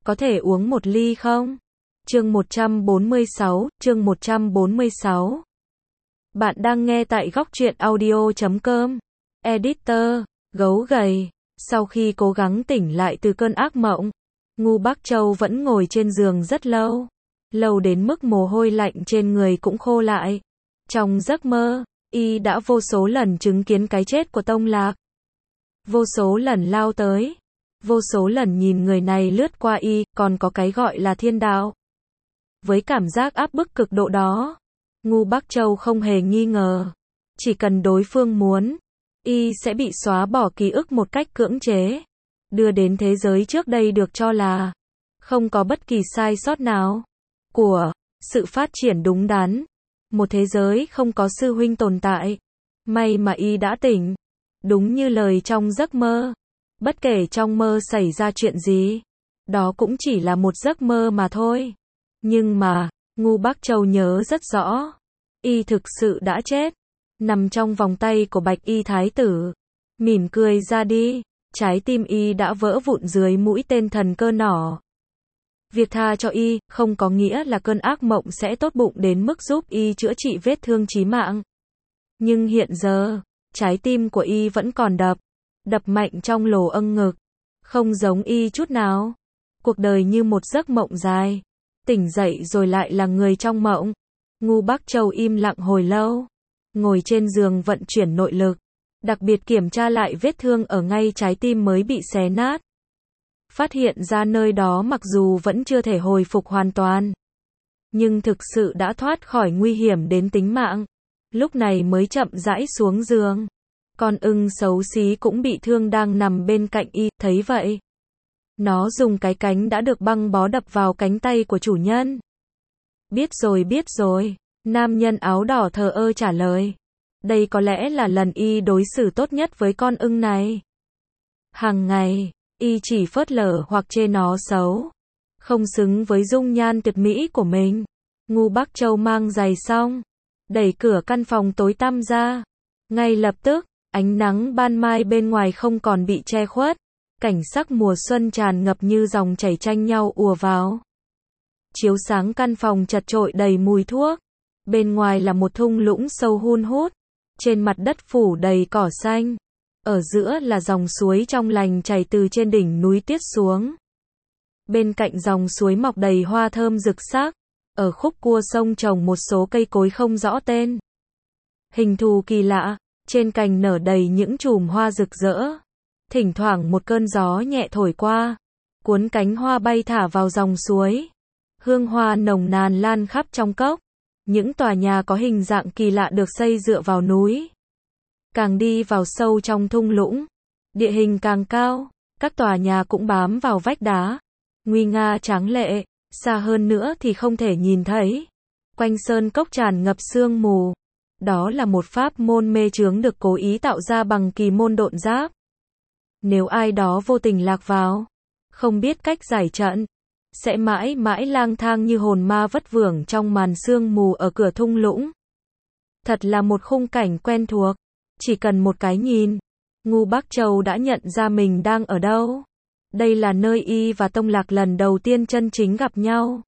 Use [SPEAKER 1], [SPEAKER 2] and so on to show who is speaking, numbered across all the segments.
[SPEAKER 1] có thể uống một ly không? Chương 146, chương 146. Bạn đang nghe tại góc truyện audio.com. Editor, gấu gầy. Sau khi cố gắng tỉnh lại từ cơn ác mộng, Ngưu Bắc Châu vẫn ngồi trên giường rất lâu. Lâu đến mức mồ hôi lạnh trên người cũng khô lại. Trong giấc mơ, y đã vô số lần chứng kiến cái chết của Tông Lạc. Vô số lần lao tới. Vô số lần nhìn người này lướt qua y, còn có cái gọi là thiên đạo. Với cảm giác áp bức cực độ đó, Ngưu Bắc Châu không hề nghi ngờ. Chỉ cần đối phương muốn, y sẽ bị xóa bỏ ký ức một cách cưỡng chế. Đưa đến thế giới trước đây được cho là không có bất kỳ sai sót nào. Của sự phát triển đúng đắn. Một thế giới không có sư huynh tồn tại. May mà y đã tỉnh. Đúng như lời trong giấc mơ. Bất kể trong mơ xảy ra chuyện gì, đó cũng chỉ là một giấc mơ mà thôi. Nhưng mà, Ngưu Bắc Châu nhớ rất rõ. Y thực sự đã chết. Nằm trong vòng tay của Bạch Y Thái tử. Mỉm cười ra đi. Trái tim y đã vỡ vụn dưới mũi tên thần cơ nỏ. Việc tha cho y, không có nghĩa là cơn ác mộng sẽ tốt bụng đến mức giúp y chữa trị vết thương chí mạng. Nhưng hiện giờ, trái tim của y vẫn còn đập. Đập mạnh trong lỗ âng ngực. Không giống y chút nào. Cuộc đời như một giấc mộng dài. Tỉnh dậy rồi lại là người trong mộng. Ngưu Bắc Châu im lặng hồi lâu. Ngồi trên giường vận chuyển nội lực. Đặc biệt kiểm tra lại vết thương ở ngay trái tim mới bị xé nát. Phát hiện ra nơi đó mặc dù vẫn chưa thể hồi phục hoàn toàn, nhưng thực sự đã thoát khỏi nguy hiểm đến tính mạng. Lúc này mới chậm rãi xuống giường. Con ưng xấu xí cũng bị thương đang nằm bên cạnh y, thấy vậy. Nó dùng cái cánh đã được băng bó đập vào cánh tay của chủ nhân. Biết rồi, nam nhân áo đỏ thờ ơ trả lời. Đây có lẽ là lần y đối xử tốt nhất với con ưng này. Hàng ngày, y chỉ phớt lờ hoặc chê nó xấu. Không xứng với dung nhan tuyệt mỹ của mình. Ngưu Bắc Châu mang giày xong, đẩy cửa căn phòng tối tăm ra. Ngay lập tức, ánh nắng ban mai bên ngoài không còn bị che khuất. Cảnh sắc mùa xuân tràn ngập như dòng chảy tranh nhau ùa vào. Chiếu sáng căn phòng chật chội đầy mùi thuốc. Bên ngoài là một thung lũng sâu hun hút. Trên mặt đất phủ đầy cỏ xanh. Ở giữa là dòng suối trong lành chảy từ trên đỉnh núi tiết xuống. Bên cạnh dòng suối mọc đầy hoa thơm rực sắc. Ở khúc cua sông trồng một số cây cối không rõ tên. Hình thù kỳ lạ, trên cành nở đầy những chùm hoa rực rỡ. Thỉnh thoảng một cơn gió nhẹ thổi qua, cuốn cánh hoa bay thả vào dòng suối. Hương hoa nồng nàn lan khắp trong cốc. Những tòa nhà có hình dạng kỳ lạ được xây dựa vào núi. Càng đi vào sâu trong thung lũng, địa hình càng cao, các tòa nhà cũng bám vào vách đá. Nguy nga tráng lệ, xa hơn nữa thì không thể nhìn thấy. Quanh sơn cốc tràn ngập sương mù. Đó là một pháp môn mê chướng được cố ý tạo ra bằng kỳ môn độn giáp. Nếu ai đó vô tình lạc vào, không biết cách giải trận, sẽ mãi mãi lang thang như hồn ma vất vưởng trong màn sương mù ở cửa thung lũng. Thật là một khung cảnh quen thuộc. Chỉ cần một cái nhìn, Ngưu Bắc Châu đã nhận ra mình đang ở đâu. Đây là nơi y và Tông Lạc lần đầu tiên chân chính gặp nhau.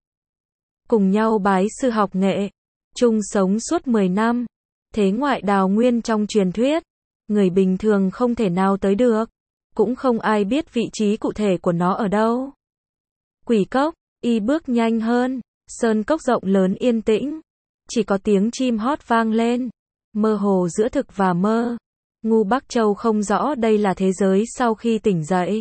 [SPEAKER 1] Cùng nhau bái sư học nghệ, chung sống suốt 10 năm. Thế ngoại đào nguyên trong truyền thuyết, người bình thường không thể nào tới được. Cũng không ai biết vị trí cụ thể của nó ở đâu. Quỷ cốc, y bước nhanh hơn. Sơn cốc rộng lớn yên tĩnh. Chỉ có tiếng chim hót vang lên. Mơ hồ giữa thực và mơ. Ngưu Bắc Châu không rõ đây là thế giới sau khi tỉnh dậy,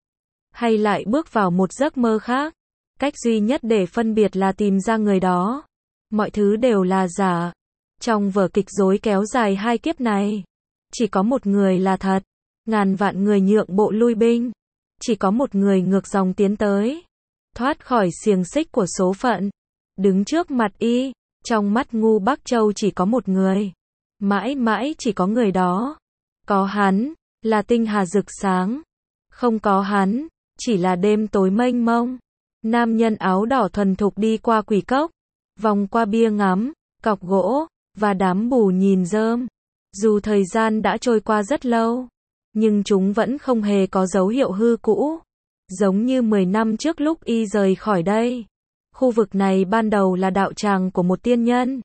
[SPEAKER 1] hay lại bước vào một giấc mơ khác. Cách duy nhất để phân biệt là tìm ra người đó. Mọi thứ đều là giả. Trong vở kịch rối kéo dài 2 kiếp này, chỉ có một người là thật. Ngàn vạn người nhượng bộ lui binh. Chỉ có một người ngược dòng tiến tới. Thoát khỏi xiềng xích của số phận. Đứng trước mặt y, trong mắt Ngưu Bắc Châu chỉ có một người. Mãi mãi chỉ có người đó. Có hắn, là tinh hà rực sáng. Không có hắn, chỉ là đêm tối mênh mông. Nam nhân áo đỏ thuần thục đi qua quỷ cốc, vòng qua bia ngắm, cọc gỗ, và đám bù nhìn rơm. Dù thời gian đã trôi qua rất lâu, nhưng chúng vẫn không hề có dấu hiệu hư cũ. Giống như 10 năm trước lúc y rời khỏi đây. Khu vực này ban đầu là đạo tràng của một tiên nhân.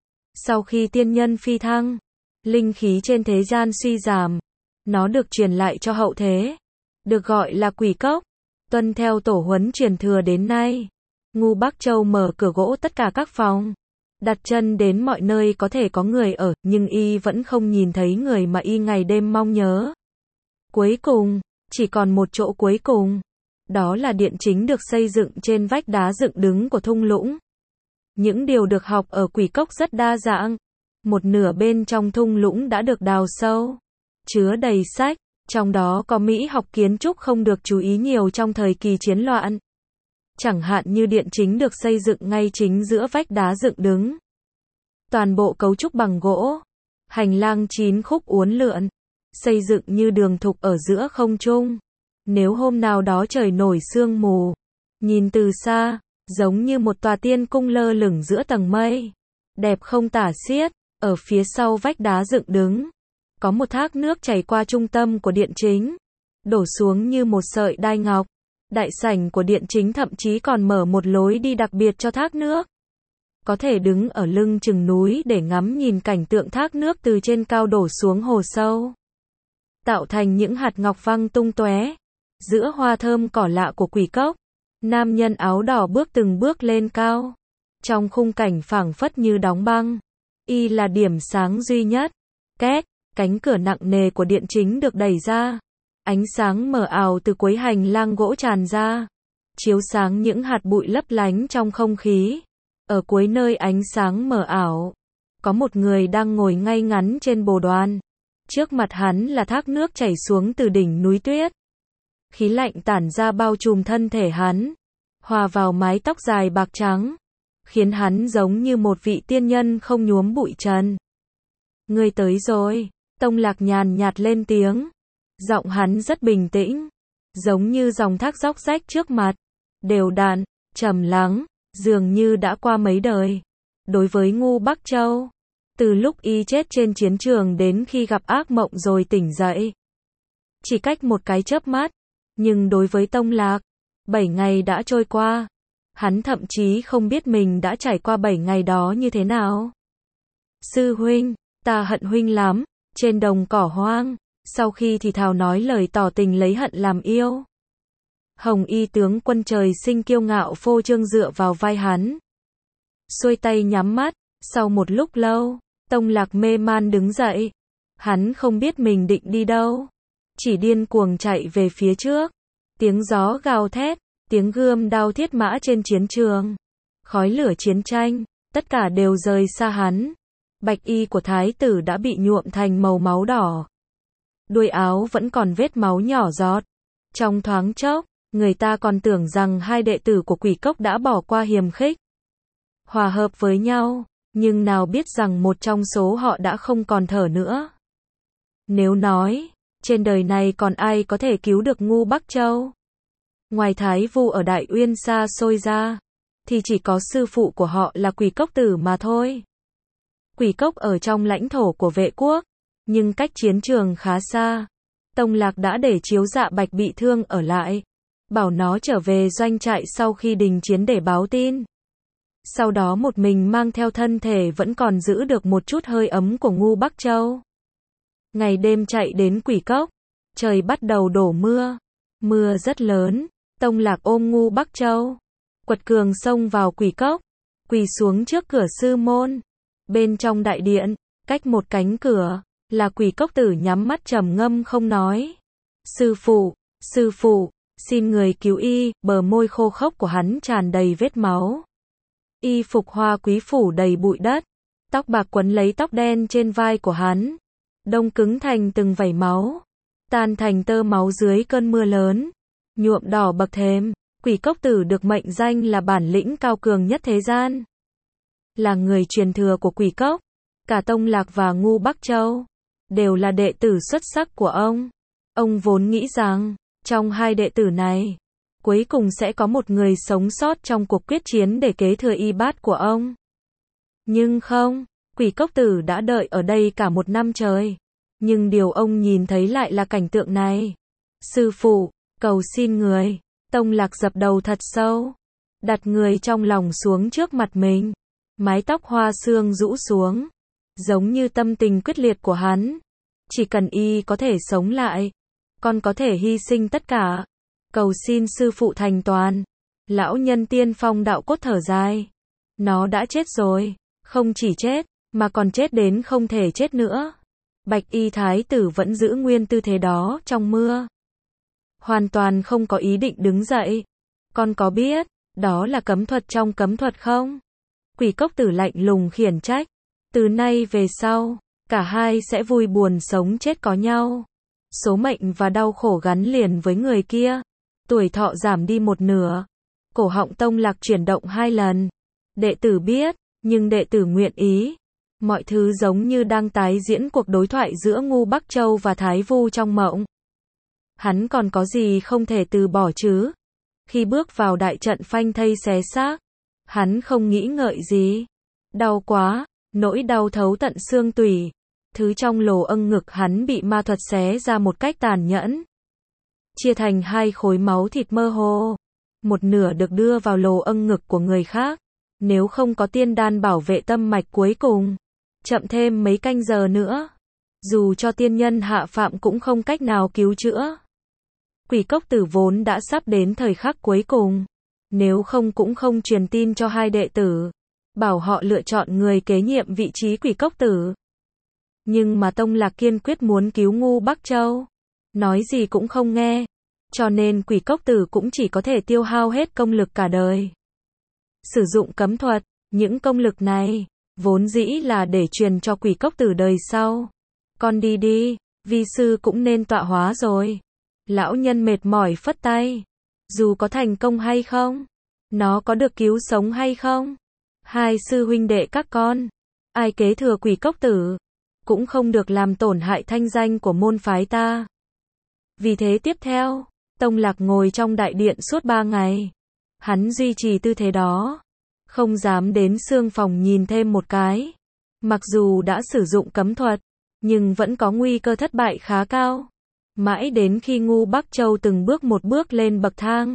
[SPEAKER 1] Sau khi tiên nhân phi thăng, linh khí trên thế gian suy giảm, nó được truyền lại cho hậu thế, được gọi là Quỷ Cốc. Tuân theo tổ huấn truyền thừa đến nay, Ngu Bắc Châu mở cửa gỗ tất cả các phòng, đặt chân đến mọi nơi có thể có người ở, nhưng y vẫn không nhìn thấy người mà y ngày đêm mong nhớ. Cuối cùng, chỉ còn một chỗ cuối cùng, đó là điện chính được xây dựng trên vách đá dựng đứng của thung lũng. Những điều được học ở Quỷ Cốc rất đa dạng. Một nửa bên trong thung lũng đã được đào sâu, chứa đầy sách, trong đó có mỹ học kiến trúc không được chú ý nhiều trong thời kỳ chiến loạn. Chẳng hạn như điện chính được xây dựng ngay chính giữa vách đá dựng đứng. Toàn bộ cấu trúc bằng gỗ, hành lang 9 khúc uốn lượn, xây dựng như đường thục ở giữa không trung. Nếu hôm nào đó trời nổi sương mù, nhìn từ xa, giống như một tòa tiên cung lơ lửng giữa tầng mây, đẹp không tả xiết. Ở phía sau vách đá dựng đứng, có một thác nước chảy qua trung tâm của điện chính, đổ xuống như một sợi đai ngọc. Đại sảnh của điện chính thậm chí còn mở một lối đi đặc biệt cho thác nước. Có thể đứng ở lưng chừng núi để ngắm nhìn cảnh tượng thác nước từ trên cao đổ xuống hồ sâu, tạo thành những hạt ngọc văng tung tóe. Giữa hoa thơm cỏ lạ của Quỷ Cốc, nam nhân áo đỏ bước từng bước lên cao, trong khung cảnh phảng phất như đóng băng. Y là điểm sáng duy nhất. Két, cánh cửa nặng nề của điện chính được đẩy ra. Ánh sáng mờ ảo từ cuối hành lang gỗ tràn ra, chiếu sáng những hạt bụi lấp lánh trong không khí. Ở cuối nơi ánh sáng mờ ảo, có một người đang ngồi ngay ngắn trên bồ đoàn. Trước mặt hắn là thác nước chảy xuống từ đỉnh núi tuyết. Khí lạnh tản ra bao trùm thân thể hắn, hòa vào mái tóc dài bạc trắng, khiến hắn giống như một vị tiên nhân không nhuốm bụi trần. Ngươi tới rồi, Tông Lạc nhàn nhạt lên tiếng. Giọng hắn rất bình tĩnh, giống như dòng thác róc rách trước mặt, đều đặn, trầm lắng, dường như đã qua mấy đời. Đối với Ngu Bắc Châu, từ lúc y chết trên chiến trường đến khi gặp ác mộng rồi tỉnh dậy, chỉ cách một cái chớp mắt, nhưng đối với Tông Lạc, 7 ngày đã trôi qua. Hắn thậm chí không biết mình đã trải qua 7 ngày đó như thế nào. Sư huynh, ta hận huynh lắm. Trên đồng cỏ hoang, sau khi thì thào nói lời tỏ tình lấy hận làm yêu. Hồng y tướng quân trời sinh kiêu ngạo phô trương dựa vào vai hắn, xuôi tay nhắm mắt. Sau một lúc lâu, Tông Lạc mê man đứng dậy. Hắn không biết mình định đi đâu, chỉ điên cuồng chạy về phía trước. Tiếng gió gào thét, tiếng gươm đao thiết mã trên chiến trường, khói lửa chiến tranh, tất cả đều rời xa hắn. Bạch y của thái tử đã bị nhuộm thành màu máu đỏ. Đuôi áo vẫn còn vết máu nhỏ giọt. Trong thoáng chốc, người ta còn tưởng rằng hai đệ tử của Quỷ Cốc đã bỏ qua hiềm khích, hòa hợp với nhau, nhưng nào biết rằng một trong số họ đã không còn thở nữa. Nếu nói, trên đời này còn ai có thể cứu được Ngu Bắc Châu, ngoài Thái Vu ở Đại Uyên xa xôi ra, thì chỉ có sư phụ của họ là Quỷ Cốc Tử mà thôi. Quỷ Cốc ở trong lãnh thổ của Vệ quốc, nhưng cách chiến trường khá xa. Tông Lạc đã để Chiếu Dạ Bạch bị thương ở lại, bảo nó trở về doanh trại sau khi đình chiến để báo tin. Sau đó một mình mang theo thân thể vẫn còn giữ được một chút hơi ấm của Ngu Bắc Châu. Ngày đêm chạy đến Quỷ Cốc, trời bắt đầu đổ mưa. Mưa rất lớn, Tông Lạc ôm Ngu Bắc Châu, quật cường xông vào Quỷ Cốc, quỳ xuống trước cửa sư môn. Bên trong đại điện, cách một cánh cửa, là Quỷ Cốc Tử nhắm mắt trầm ngâm không nói. Sư phụ, xin người cứu y. Bờ môi khô khốc của hắn tràn đầy vết máu. Y phục hoa quý phủ đầy bụi đất, tóc bạc quấn lấy tóc đen trên vai của hắn, đông cứng thành từng vảy máu, tan thành tơ máu dưới cơn mưa lớn, nhuộm đỏ bậc thềm. Quỷ Cốc Tử được mệnh danh là bản lĩnh cao cường nhất thế gian, là người truyền thừa của Quỷ Cốc. Cả Tông Lạc và Ngu Bắc Châu đều là đệ tử xuất sắc của ông. Ông vốn nghĩ rằng, trong hai đệ tử này, cuối cùng sẽ có một người sống sót trong cuộc quyết chiến để kế thừa y bát của ông. Nhưng không, Quỷ Cốc Tử đã đợi ở đây cả 1 năm trời. Nhưng điều ông nhìn thấy lại là cảnh tượng này. Sư phụ, cầu xin người, Tông Lạc dập đầu thật sâu, đặt người trong lòng xuống trước mặt mình. Mái tóc hoa sương rũ xuống, giống như tâm tình quyết liệt của hắn. Chỉ cần y có thể sống lại, con có thể hy sinh tất cả. Cầu xin sư phụ thành toàn. Lão nhân tiên phong đạo cốt thở dài. Nó đã chết rồi, không chỉ chết, mà còn chết đến không thể chết nữa. Bạch y thái tử vẫn giữ nguyên tư thế đó trong mưa. Hoàn toàn không có ý định đứng dậy. Con có biết, đó là cấm thuật trong cấm thuật không? Quỷ cốc tử lạnh lùng khiển trách. Từ nay về sau, cả hai sẽ vui buồn sống chết có nhau. Số mệnh và đau khổ gắn liền với người kia. Tuổi thọ giảm đi một nửa. Cổ họng Tông Lạc chuyển động 2 lần. Đệ tử biết, nhưng đệ tử nguyện ý. Mọi thứ giống như đang tái diễn cuộc đối thoại giữa Ngu Bắc Châu và Thái Vu trong mộng. Hắn còn có gì không thể từ bỏ chứ? Khi bước vào đại trận phanh thây xé xác, hắn không nghĩ ngợi gì. Đau quá, nỗi đau thấu tận xương tủy. Thứ trong lồ âng ngực hắn bị ma thuật xé ra một cách tàn nhẫn. Chia thành 2 khối máu thịt mơ hồ. Một nửa được đưa vào lồ âng ngực của người khác. Nếu không có tiên đan bảo vệ tâm mạch cuối cùng, chậm thêm mấy canh giờ nữa, dù cho tiên nhân hạ phạm cũng không cách nào cứu chữa. Quỷ cốc tử vốn đã sắp đến thời khắc cuối cùng. Nếu không cũng không truyền tin cho 2 đệ tử, bảo họ lựa chọn người kế nhiệm vị trí quỷ cốc tử. Nhưng mà Tông Lạc kiên quyết muốn cứu Ngu Bắc Châu. Nói gì cũng không nghe. Cho nên quỷ cốc tử cũng chỉ có thể tiêu hao hết công lực cả đời. Sử dụng cấm thuật, những công lực này, vốn dĩ là để truyền cho quỷ cốc tử đời sau. Con đi đi, vi sư cũng nên tọa hóa rồi. Lão nhân mệt mỏi phất tay. Dù có thành công hay không, nó có được cứu sống hay không, 2 sư huynh đệ các con, ai kế thừa quỷ cốc tử, cũng không được làm tổn hại thanh danh của môn phái ta. Vì thế tiếp theo, Tông Lạc ngồi trong đại điện suốt 3 ngày. Hắn duy trì tư thế đó, không dám đến xương phòng nhìn thêm một cái. Mặc dù đã sử dụng cấm thuật, nhưng vẫn có nguy cơ thất bại khá cao. Mãi đến khi Ngu Bắc Châu từng bước một bước lên bậc thang,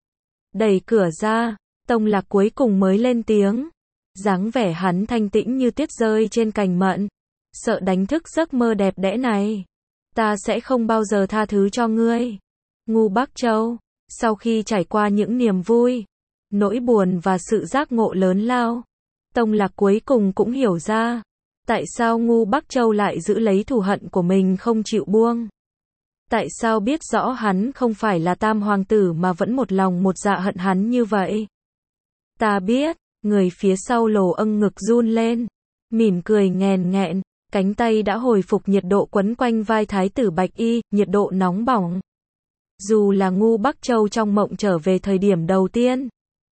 [SPEAKER 1] đẩy cửa ra, Tông Lạc cuối cùng mới lên tiếng. Dáng vẻ hắn thanh tĩnh như tuyết rơi trên cành mận. Sợ đánh thức giấc mơ đẹp đẽ này. Ta sẽ không bao giờ tha thứ cho ngươi. Ngu Bắc Châu, sau khi trải qua những niềm vui, nỗi buồn và sự giác ngộ lớn lao, Tông Lạc cuối cùng cũng hiểu ra, tại sao Ngu Bắc Châu lại giữ lấy thù hận của mình không chịu buông. Tại sao biết rõ hắn không phải là Tam Hoàng tử mà vẫn một lòng một dạ hận hắn như vậy. Ta biết, người phía sau lồ âng ngực run lên, mỉm cười nghèn nghẹn, cánh tay đã hồi phục nhiệt độ quấn quanh vai thái tử Bạch Y, nhiệt độ nóng bỏng. Dù là Ngu Bắc Châu trong mộng trở về thời điểm đầu tiên,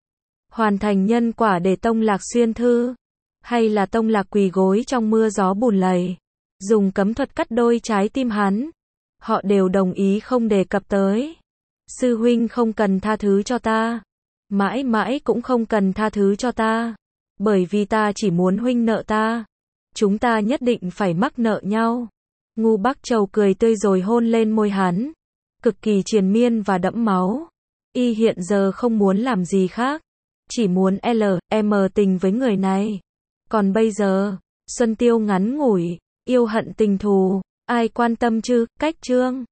[SPEAKER 1] hoàn thành nhân quả để Tông Lạc xuyên thư, hay là Tông Lạc quỳ gối trong mưa gió bùn lầy, dùng cấm thuật cắt đôi trái tim hắn, họ đều đồng ý không đề cập tới. Sư huynh không cần tha thứ cho ta, mãi mãi cũng không cần tha thứ cho ta, bởi vì ta chỉ muốn huynh nợ ta. Chúng ta nhất định phải mắc nợ nhau. Ngu Bắc Châu cười tươi rồi hôn lên môi hắn, cực kỳ triền miên và đẫm máu. Y hiện giờ không muốn làm gì khác, chỉ muốn LM tình với người này. Còn bây giờ, Xuân Tiêu ngắn ngủi, yêu hận tình thù, ai quan tâm chứ? Cách chương